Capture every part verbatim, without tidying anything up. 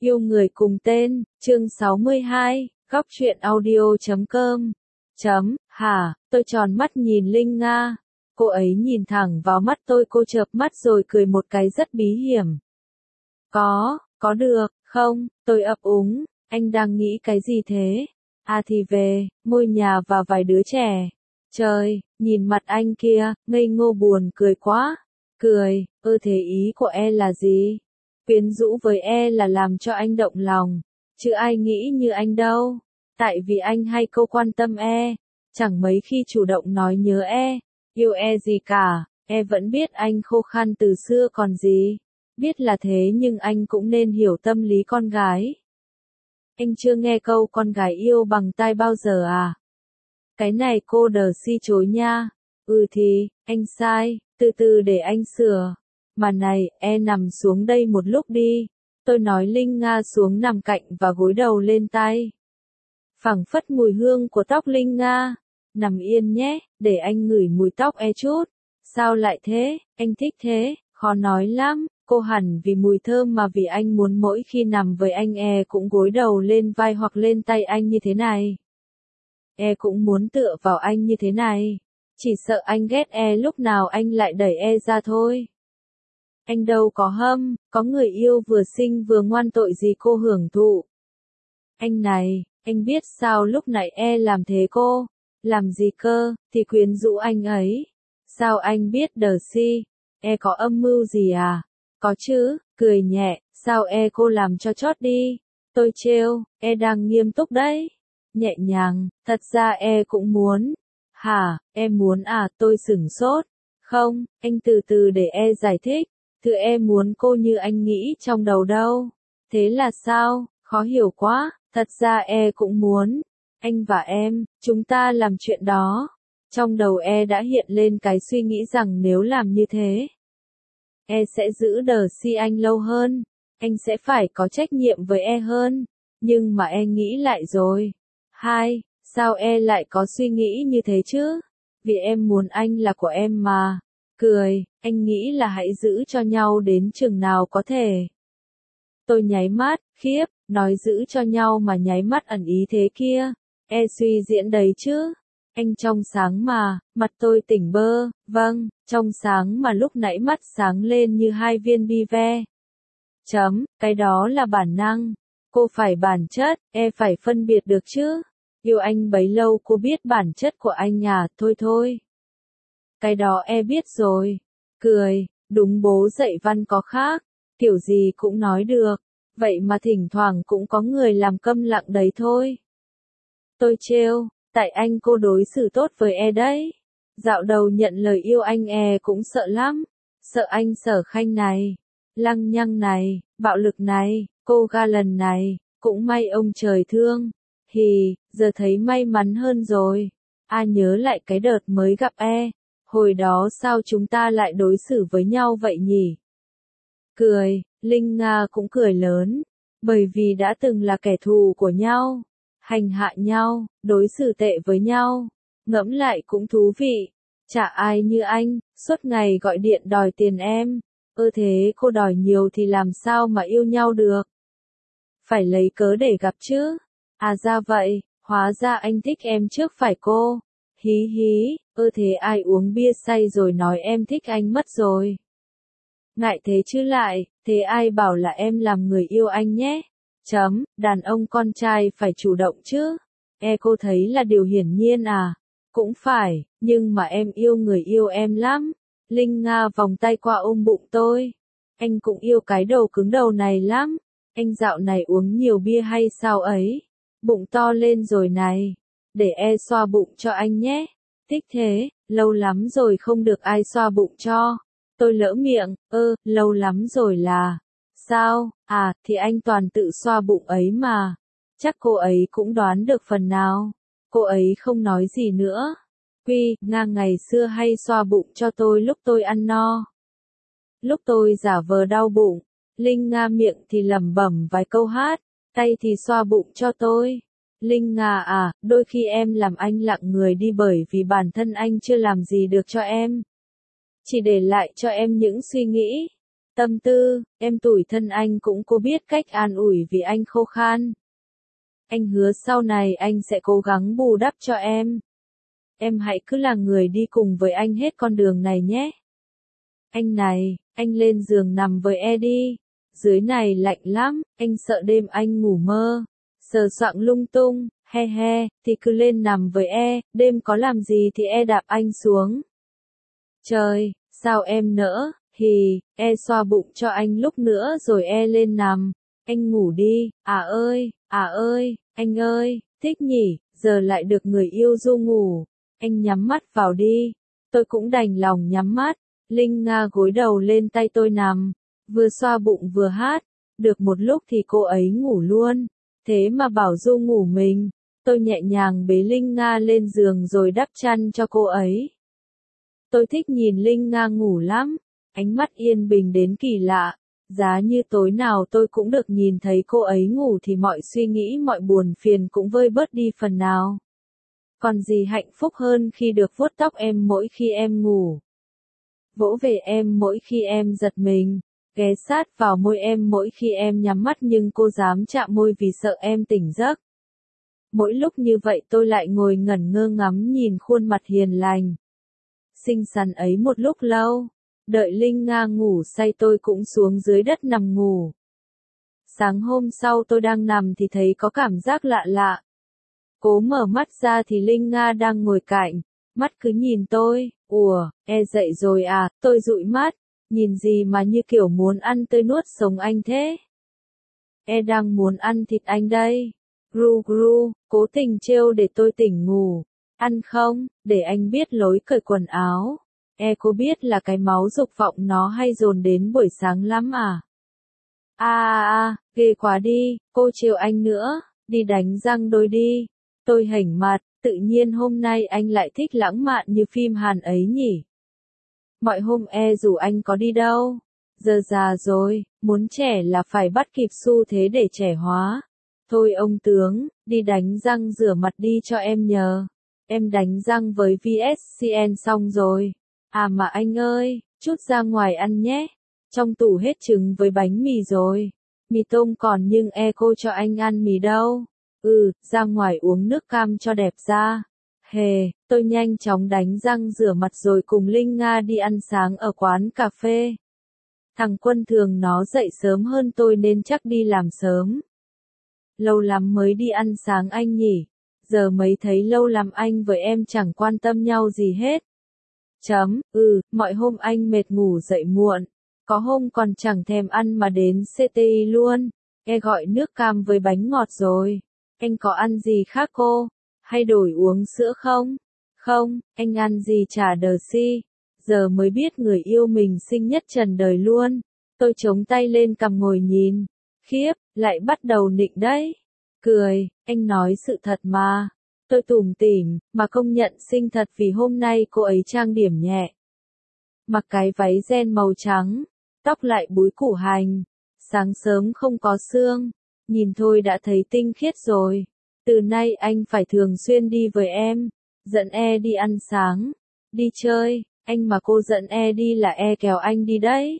Yêu người cùng tên, chương sáu mươi hai, góc truyện audio chấm com. Chấm, hả, tôi tròn mắt nhìn Linh Nga. Cô ấy nhìn thẳng vào mắt tôi, cô chợp mắt rồi cười một cái rất bí hiểm. Có, có được, không, tôi ấp úng, anh đang nghĩ cái gì thế? À thì về, ngôi nhà và vài đứa trẻ. Trời, nhìn mặt anh kia, ngây ngô buồn cười quá. Cười, ơ thế ý của e là gì? Quyến rũ với e là làm cho anh động lòng, chứ ai nghĩ như anh đâu. Tại vì anh hay câu quan tâm e, chẳng mấy khi chủ động nói nhớ e, yêu e gì cả. E vẫn biết anh khô khan từ xưa còn gì. Biết là thế nhưng anh cũng nên hiểu tâm lý con gái. Anh chưa nghe câu con gái yêu bằng tai bao giờ à? Cái này cô đờ si chối nha. Ừ thì, anh sai, từ từ để anh sửa. Mà này, e nằm xuống đây một lúc đi. Tôi nói Linh Nga xuống nằm cạnh và gối đầu lên tay. Phảng phất mùi hương của tóc Linh Nga. Nằm yên nhé, để anh ngửi mùi tóc e chút. Sao lại thế, anh thích thế, khó nói lắm. Cô hẳn vì mùi thơm mà vì anh muốn mỗi khi nằm với anh e cũng gối đầu lên vai hoặc lên tay anh như thế này. E cũng muốn tựa vào anh như thế này. Chỉ sợ anh ghét e lúc nào anh lại đẩy e ra thôi. Anh đâu có hâm, có người yêu vừa xinh vừa ngoan tội gì cô hưởng thụ. Anh này, anh biết sao lúc nãy e làm thế cô? Làm gì cơ, thì quyến rũ anh ấy. Sao anh biết đờ si? E có âm mưu gì à? Có chứ, cười nhẹ, sao e cô làm cho chót đi. Tôi trêu, e đang nghiêm túc đấy. Nhẹ nhàng, thật ra e cũng muốn. Hả, em muốn à, tôi sửng sốt. Không, anh từ từ để e giải thích. Thứ em muốn cô như anh nghĩ trong đầu đâu. Thế là sao, khó hiểu quá, thật ra e cũng muốn. Anh và em, chúng ta làm chuyện đó. Trong đầu e đã hiện lên cái suy nghĩ rằng nếu làm như thế, e sẽ giữ đờ si anh lâu hơn. Anh sẽ phải có trách nhiệm với e hơn. Nhưng mà e nghĩ lại rồi. Hai, sao e lại có suy nghĩ như thế chứ? Vì em muốn anh là của em mà. Cười, anh nghĩ là hãy giữ cho nhau đến chừng nào có thể. Tôi nháy mắt, khiếp, nói giữ cho nhau mà nháy mắt ẩn ý thế kia. E suy diễn đấy chứ. Anh trong sáng mà, mặt tôi tỉnh bơ, vâng, trong sáng mà lúc nãy mắt sáng lên như hai viên bi ve. Chấm, cái đó là bản năng. Cô phải bản chất, e phải phân biệt được chứ. Yêu anh bấy lâu cô biết bản chất của anh à, thôi thôi. Cái đó e biết rồi. Cười, đúng bố dạy văn có khác, kiểu gì cũng nói được. Vậy mà thỉnh thoảng cũng có người làm câm lặng đấy thôi. Tôi trêu, tại anh cô đối xử tốt với e đấy. Dạo đầu nhận lời yêu anh e cũng sợ lắm. Sợ anh Sở Khanh này, lăng nhăng này, bạo lực này, cô ga lần này, cũng may ông trời thương. Hì, giờ thấy may mắn hơn rồi. A nhớ lại cái đợt mới gặp e. Hồi đó sao chúng ta lại đối xử với nhau vậy nhỉ? Cười, Linh Nga cũng cười lớn. Bởi vì đã từng là kẻ thù của nhau. Hành hạ nhau, đối xử tệ với nhau. Ngẫm lại cũng thú vị. Chả ai như anh, suốt ngày gọi điện đòi tiền em. Ơ thế cô đòi nhiều thì làm sao mà yêu nhau được? Phải lấy cớ để gặp chứ. À ra vậy, hóa ra anh thích em trước phải cô. Hí hí, ơ thế ai uống bia say rồi nói em thích anh mất rồi. Ngại thế chứ lại, thế ai bảo là em làm người yêu anh nhé. Chấm, đàn ông con trai phải chủ động chứ. E cô thấy là điều hiển nhiên à. Cũng phải, nhưng mà em yêu người yêu em lắm. Linh Nga vòng tay qua ôm bụng tôi. Anh cũng yêu cái đầu cứng đầu này lắm. Anh dạo này uống nhiều bia hay sao ấy? Bụng to lên rồi này. Để e xoa bụng cho anh nhé. Thích thế, lâu lắm rồi không được ai xoa bụng cho. Tôi lỡ miệng, ơ, lâu lắm rồi là. Sao, à, thì anh toàn tự xoa bụng ấy mà. Chắc cô ấy cũng đoán được phần nào. Cô ấy không nói gì nữa. Quy, Nga ngày xưa hay xoa bụng cho tôi lúc tôi ăn no. Lúc tôi giả vờ đau bụng, Linh Nga miệng thì lẩm bẩm vài câu hát, tay thì xoa bụng cho tôi. Linh Nga à, đôi khi em làm anh lặng người đi bởi vì bản thân anh chưa làm gì được cho em. Chỉ để lại cho em những suy nghĩ. tâm tư, em tủi thân anh cũng cố biết cách an ủi vì anh khô khan. Anh hứa sau này anh sẽ cố gắng bù đắp cho em. Em hãy cứ là người đi cùng với anh hết con đường này nhé. Anh này, anh lên giường nằm với e đi. Dưới này lạnh lắm, anh sợ đêm anh ngủ mơ. Sờ soạng lung tung, he he, thì cứ lên nằm với e, đêm có làm gì thì e đạp anh xuống. Trời, sao em nỡ, hì, e xoa bụng cho anh lúc nữa rồi e lên nằm. Anh ngủ đi, à ơi, à ơi, anh ơi, thích nhỉ, giờ lại được người yêu ru ngủ. Anh nhắm mắt vào đi. Tôi cũng đành lòng nhắm mắt. Linh Nga gối đầu lên tay tôi nằm, vừa xoa bụng vừa hát. Được một lúc thì cô ấy ngủ luôn. Thế mà bảo ru ngủ mình. Tôi nhẹ nhàng bế Linh Nga lên giường rồi đắp chăn cho cô ấy. Tôi thích nhìn Linh Nga ngủ lắm. Ánh mắt yên bình đến kỳ lạ. Giá như tối nào tôi cũng được nhìn thấy cô ấy ngủ thì mọi suy nghĩ mọi buồn phiền cũng vơi bớt đi phần nào. Còn gì hạnh phúc hơn khi được vuốt tóc em mỗi khi em ngủ. Vỗ về em mỗi khi em giật mình. Ghé sát vào môi em mỗi khi em nhắm mắt nhưng cô dám chạm môi vì sợ em tỉnh giấc. Mỗi lúc như vậy tôi lại ngồi ngẩn ngơ ngắm nhìn khuôn mặt hiền lành. Xinh xắn ấy một lúc lâu. Đợi Linh Nga ngủ say tôi cũng xuống dưới đất nằm ngủ. Sáng hôm sau tôi đang nằm thì thấy có cảm giác lạ lạ. Cố mở mắt ra thì Linh Nga đang ngồi cạnh. Mắt cứ nhìn tôi. Ủa, e dậy rồi à, tôi dụi mắt. Nhìn gì mà như kiểu muốn ăn tươi nuốt sống anh thế? E đang muốn ăn thịt anh đây. Gru gru, cố tình trêu để tôi tỉnh ngủ. Ăn không, để anh biết lối cởi quần áo. E có biết là cái máu dục vọng nó hay dồn đến buổi sáng lắm à? À à à, ghê quá đi, cô trêu anh nữa, đi đánh răng đôi đi. Tôi hểnh mặt, tự nhiên hôm nay anh lại thích lãng mạn như phim Hàn ấy nhỉ? Mọi hôm e rủ anh có đi đâu. Giờ già rồi, muốn trẻ là phải bắt kịp xu thế để trẻ hóa. Thôi ông tướng, đi đánh răng rửa mặt đi cho em nhờ. Em đánh răng với vê ét xê en xong rồi. À mà anh ơi, chút ra ngoài ăn nhé. Trong tủ hết trứng với bánh mì rồi. Mì tôm còn nhưng e cô cho anh ăn mì đâu. Ừ, ra ngoài uống nước cam cho đẹp da. Hề, tôi nhanh chóng đánh răng rửa mặt rồi cùng Linh Nga đi ăn sáng ở quán cà phê. Thằng Quân thường nó dậy sớm hơn tôi nên chắc đi làm sớm. Lâu lắm mới đi ăn sáng anh nhỉ. Giờ mới thấy lâu lắm anh với em chẳng quan tâm nhau gì hết. Chấm, ừ, mọi hôm anh mệt ngủ dậy muộn. Có hôm còn chẳng thèm ăn mà đến xê tê i luôn. E gọi nước cam với bánh ngọt rồi. Anh có ăn gì khác cô? Hay đổi uống sữa không? Không, anh ăn gì chả đờ si. Giờ mới biết người yêu mình xinh nhất trần đời luôn. Tôi chống tay lên cằm ngồi nhìn. Khiếp, lại bắt đầu nịnh đấy. Cười, anh nói sự thật mà. Tôi tủm tỉm, mà công nhận xinh thật vì hôm nay cô ấy trang điểm nhẹ. Mặc cái váy ren màu trắng, tóc lại búi củ hành. Sáng sớm không có sương, nhìn thôi đã thấy tinh khiết rồi. Từ nay anh phải thường xuyên đi với em, dẫn e đi ăn sáng, đi chơi, anh mà cô dẫn e đi là e kéo anh đi đấy.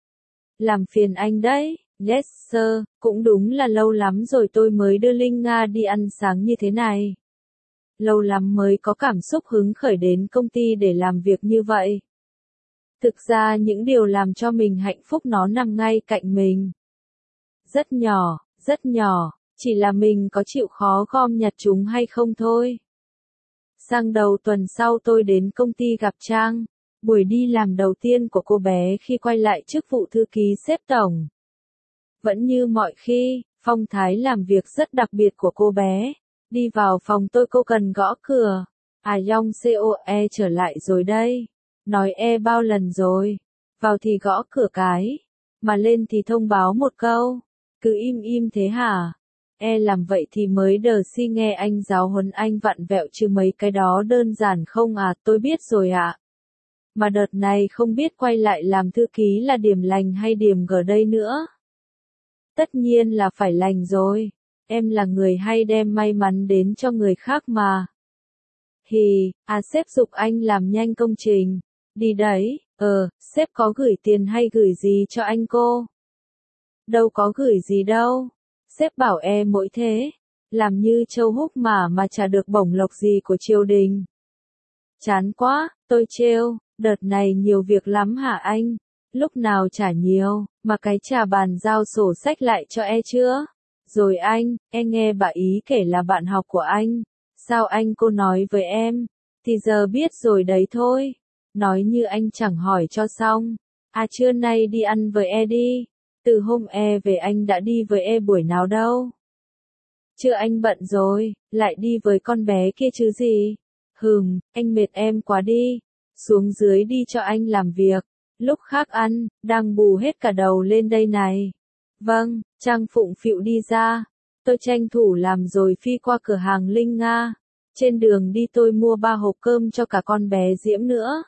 Làm phiền anh đấy, yes sir, cũng đúng là lâu lắm rồi tôi mới đưa Linh Nga đi ăn sáng như thế này. Lâu lắm mới có cảm xúc hứng khởi đến công ty để làm việc như vậy. Thực ra những điều làm cho mình hạnh phúc nó nằm ngay cạnh mình. Rất nhỏ, rất nhỏ, chỉ là mình có chịu khó gom nhặt chúng hay không thôi. Sang đầu tuần sau tôi đến công ty gặp Trang, buổi đi làm đầu tiên của cô bé khi quay lại chức vụ thư ký sếp tổng. Vẫn như mọi khi, phong thái làm việc rất đặc biệt của cô bé. Đi vào phòng tôi cô cần gõ cửa. À Yong coe trở lại rồi đây. Nói e bao lần rồi. Vào thì gõ cửa cái. Mà lên thì thông báo một câu. Cứ im im thế hả? E làm vậy thì mới đờ si nghe anh giáo huấn anh vặn vẹo chứ mấy cái đó đơn giản không à, tôi biết rồi ạ. Mà đợt này không biết quay lại làm thư ký là điểm lành hay điểm gở đây nữa. Tất nhiên là phải lành rồi. Em là người hay đem may mắn đến cho người khác mà. Hì, à sếp giục anh làm nhanh công trình. Đi đấy, ờ, sếp có gửi tiền hay gửi gì cho anh cô? Đâu có gửi gì đâu. Sếp bảo e mỗi thế. Làm như châu húc mà mà chả được bổng lộc gì của triều đình. Chán quá, tôi trêu, đợt này nhiều việc lắm hả anh? Lúc nào chả nhiều, mà cái trà bàn giao sổ sách lại cho e chưa? Rồi anh, e nghe bà ý kể là bạn học của anh. Sao anh cô nói với em? Thì giờ biết rồi đấy thôi. Nói như anh chẳng hỏi cho xong. À trưa nay đi ăn với e đi. Từ hôm e về anh đã đi với e buổi nào đâu. Chưa anh bận rồi, lại đi với con bé kia chứ gì. Hừm, anh mệt em quá đi. Xuống dưới đi cho anh làm việc. Lúc khác ăn, đang bù hết cả đầu lên đây này. Vâng, Trang phụng phịu đi ra. Tôi tranh thủ làm rồi phi qua cửa hàng Linh Nga. Trên đường đi tôi mua ba hộp cơm cho cả con bé Diễm nữa.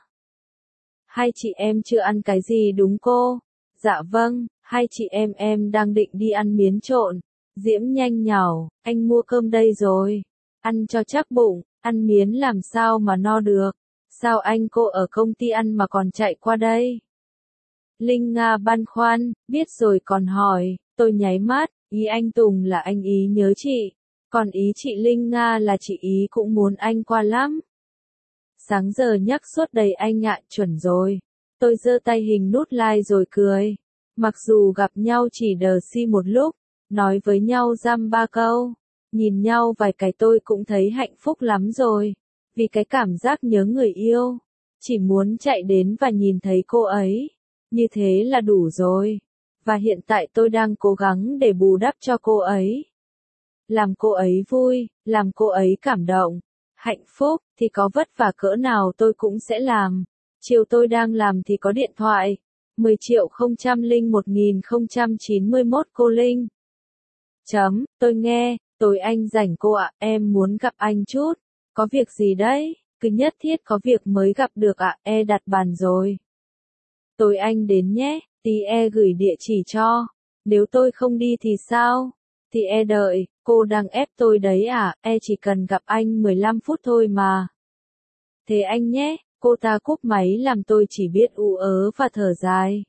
Hai chị em chưa ăn cái gì đúng cô? Dạ vâng, hai chị em em đang định đi ăn miến trộn. Diễm nhanh nhảu, anh mua cơm đây rồi. Ăn cho chắc bụng, ăn miến làm sao mà no được. Sao anh cô ở công ty ăn mà còn chạy qua đây? Linh Nga băn khoăn, biết rồi còn hỏi, tôi nháy mắt, ý anh Tùng là anh ý nhớ chị. Còn ý chị Linh Nga là chị ý cũng muốn anh qua lắm. Sáng giờ nhắc suốt đầy anh ạ, chuẩn rồi. Tôi giơ tay hình nút like rồi cười. Mặc dù gặp nhau chỉ đờ si một lúc, nói với nhau dăm ba câu, nhìn nhau vài cái tôi cũng thấy hạnh phúc lắm rồi. Vì cái cảm giác nhớ người yêu, chỉ muốn chạy đến và nhìn thấy cô ấy. Như thế là đủ rồi. Và hiện tại tôi đang cố gắng để bù đắp cho cô ấy. Làm cô ấy vui, làm cô ấy cảm động. Hạnh phúc, thì có vất vả cỡ nào tôi cũng sẽ làm. Chiều tôi đang làm thì có điện thoại. mười triệu không trăm lẻ một nghìn không trăm chín mươi mốt cô Linh. Chấm, tôi nghe, tối anh rảnh cô ạ, em muốn gặp anh chút. Có việc gì đấy? Cứ nhất thiết có việc mới gặp được ạ, e đặt bàn rồi. Tối anh đến nhé, tí e gửi địa chỉ cho. Nếu tôi không đi thì sao? Thì e đợi, cô đang ép tôi đấy à, e chỉ cần gặp anh mười lăm phút thôi mà. Thế anh nhé, cô ta cúp máy làm tôi chỉ biết ú ớ và thở dài.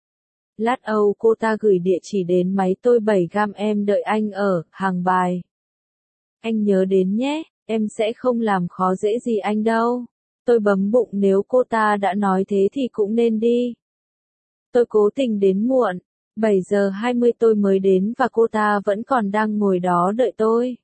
Lát âu cô ta gửi địa chỉ đến máy tôi bảy gam em đợi anh ở, hàng bài. Anh nhớ đến nhé, em sẽ không làm khó dễ gì anh đâu. Tôi bấm bụng nếu cô ta đã nói thế thì cũng nên đi. Tôi cố tình đến muộn. bảy giờ hai mươi tôi mới đến và cô ta vẫn còn đang ngồi đó đợi tôi.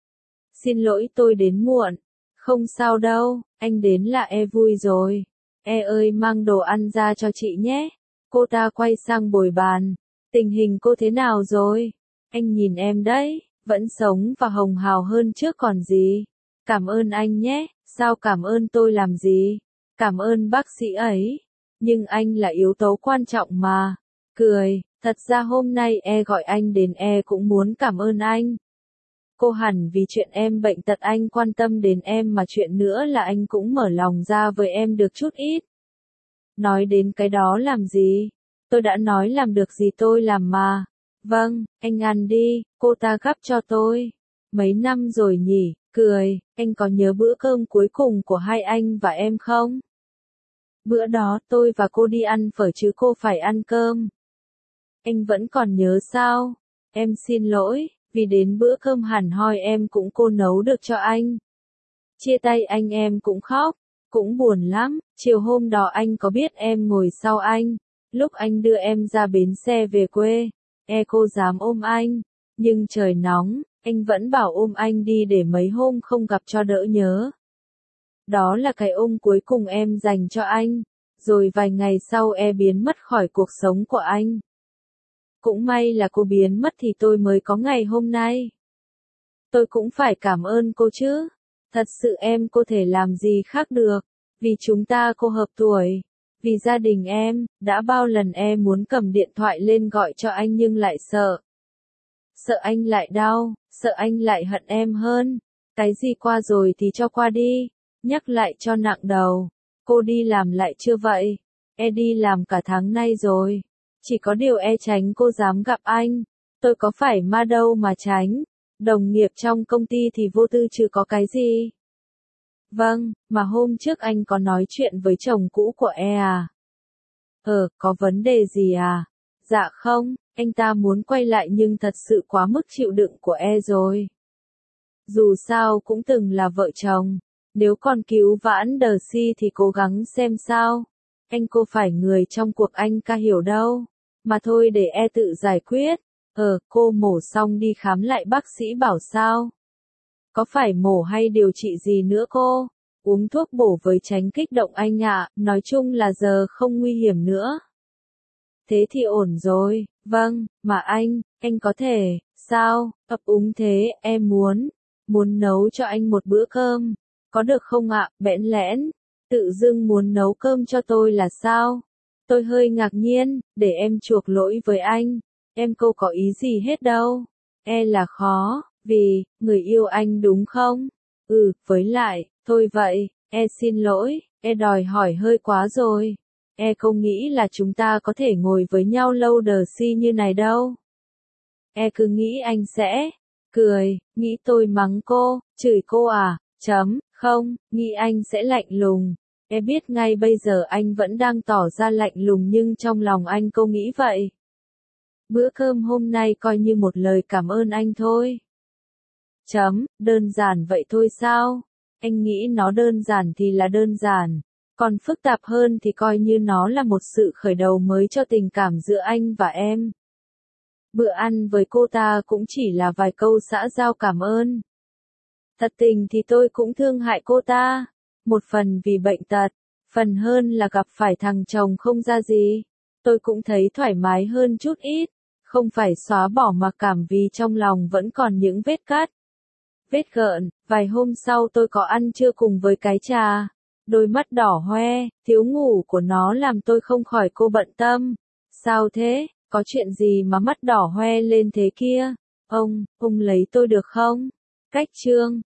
Xin lỗi tôi đến muộn. Không sao đâu, anh đến là e vui rồi. E ơi mang đồ ăn ra cho chị nhé. Cô ta quay sang bồi bàn. Tình hình cô thế nào rồi? Anh nhìn em đấy, vẫn sống và hồng hào hơn trước còn gì. Cảm ơn anh nhé, sao cảm ơn tôi làm gì? Cảm ơn bác sĩ ấy. Nhưng anh là yếu tố quan trọng mà. Cười, thật ra hôm nay e gọi anh đến e cũng muốn cảm ơn anh. Cô hẳn vì chuyện em bệnh tật anh quan tâm đến em mà chuyện nữa là anh cũng mở lòng ra với em được chút ít. Nói đến cái đó làm gì? Tôi đã nói làm được gì tôi làm mà. Vâng, anh ăn đi, cô ta gắp cho tôi. Mấy năm rồi nhỉ, cười, anh có nhớ bữa cơm cuối cùng của hai anh và em không? Bữa đó tôi và cô đi ăn phở chứ cô phải ăn cơm. Anh vẫn còn nhớ sao? Em xin lỗi, vì đến bữa cơm hẳn hoi em cũng cô nấu được cho anh. Chia tay anh em cũng khóc, cũng buồn lắm. Chiều hôm đó anh có biết em ngồi sau anh. Lúc anh đưa em ra bến xe về quê, e cô dám ôm anh. Nhưng trời nóng, anh vẫn bảo ôm anh đi để mấy hôm không gặp cho đỡ nhớ. Đó là cái ôm cuối cùng em dành cho anh. Rồi vài ngày sau e biến mất khỏi cuộc sống của anh. Cũng may là cô biến mất thì tôi mới có ngày hôm nay. Tôi cũng phải cảm ơn cô chứ. Thật sự em cô thể làm gì khác được. Vì chúng ta cô hợp tuổi. Vì gia đình em, đã bao lần em muốn cầm điện thoại lên gọi cho anh nhưng lại sợ. Sợ anh lại đau, sợ anh lại hận em hơn. Cái gì qua rồi thì cho qua đi. Nhắc lại cho nặng đầu. Cô đi làm lại chưa vậy? E đi làm cả tháng nay rồi. Chỉ có điều e tránh cô dám gặp anh. Tôi có phải ma đâu mà tránh. Đồng nghiệp trong công ty thì vô tư chứ có cái gì. Vâng, mà hôm trước anh có nói chuyện với chồng cũ của e à? Ờ, có vấn đề gì à? Dạ không, anh ta muốn quay lại nhưng thật sự quá mức chịu đựng của e rồi. Dù sao cũng từng là vợ chồng, nếu còn cứu vãn đờ si thì cố gắng xem sao. Anh cô phải người trong cuộc anh ca hiểu đâu. Mà thôi để e tự giải quyết. Ờ, cô mổ xong đi khám lại bác sĩ bảo sao? Có phải mổ hay điều trị gì nữa cô? Uống thuốc bổ với tránh kích động anh ạ, nói chung là giờ không nguy hiểm nữa. Thế thì ổn rồi, vâng, mà anh, anh có thể, sao, ấp úng thế, em muốn, muốn nấu cho anh một bữa cơm, có được không ạ, bẽn lẽn, tự dưng muốn nấu cơm cho tôi là sao? Tôi hơi ngạc nhiên, để em chuộc lỗi với anh, em câu có ý gì hết đâu, e là khó, vì, người yêu anh đúng không? Ừ, với lại, thôi vậy, e xin lỗi, e đòi hỏi hơi quá rồi. E không nghĩ là chúng ta có thể ngồi với nhau lâu đờ si như này đâu. E cứ nghĩ anh sẽ cười, nghĩ tôi mắng cô, chửi cô à, chấm, không, nghĩ anh sẽ lạnh lùng. E biết ngay bây giờ anh vẫn đang tỏ ra lạnh lùng nhưng trong lòng anh cô nghĩ vậy. Bữa cơm hôm nay coi như một lời cảm ơn anh thôi. Chấm, đơn giản vậy thôi sao? Anh nghĩ nó đơn giản thì là đơn giản. Còn phức tạp hơn thì coi như nó là một sự khởi đầu mới cho tình cảm giữa anh và em. Bữa ăn với cô ta cũng chỉ là vài câu xã giao cảm ơn. Thật tình thì tôi cũng thương hại cô ta. Một phần vì bệnh tật, phần hơn là gặp phải thằng chồng không ra gì. Tôi cũng thấy thoải mái hơn chút ít. Không phải xóa bỏ mặc cảm vì trong lòng vẫn còn những vết cắt. Vết gợn, vài hôm sau tôi có ăn trưa cùng với cái trà. Đôi mắt đỏ hoe, thiếu ngủ của nó làm tôi không khỏi cô bận tâm. Sao thế, có chuyện gì mà mắt đỏ hoe lên thế kia? Ông, ông lấy tôi được không? Cách chương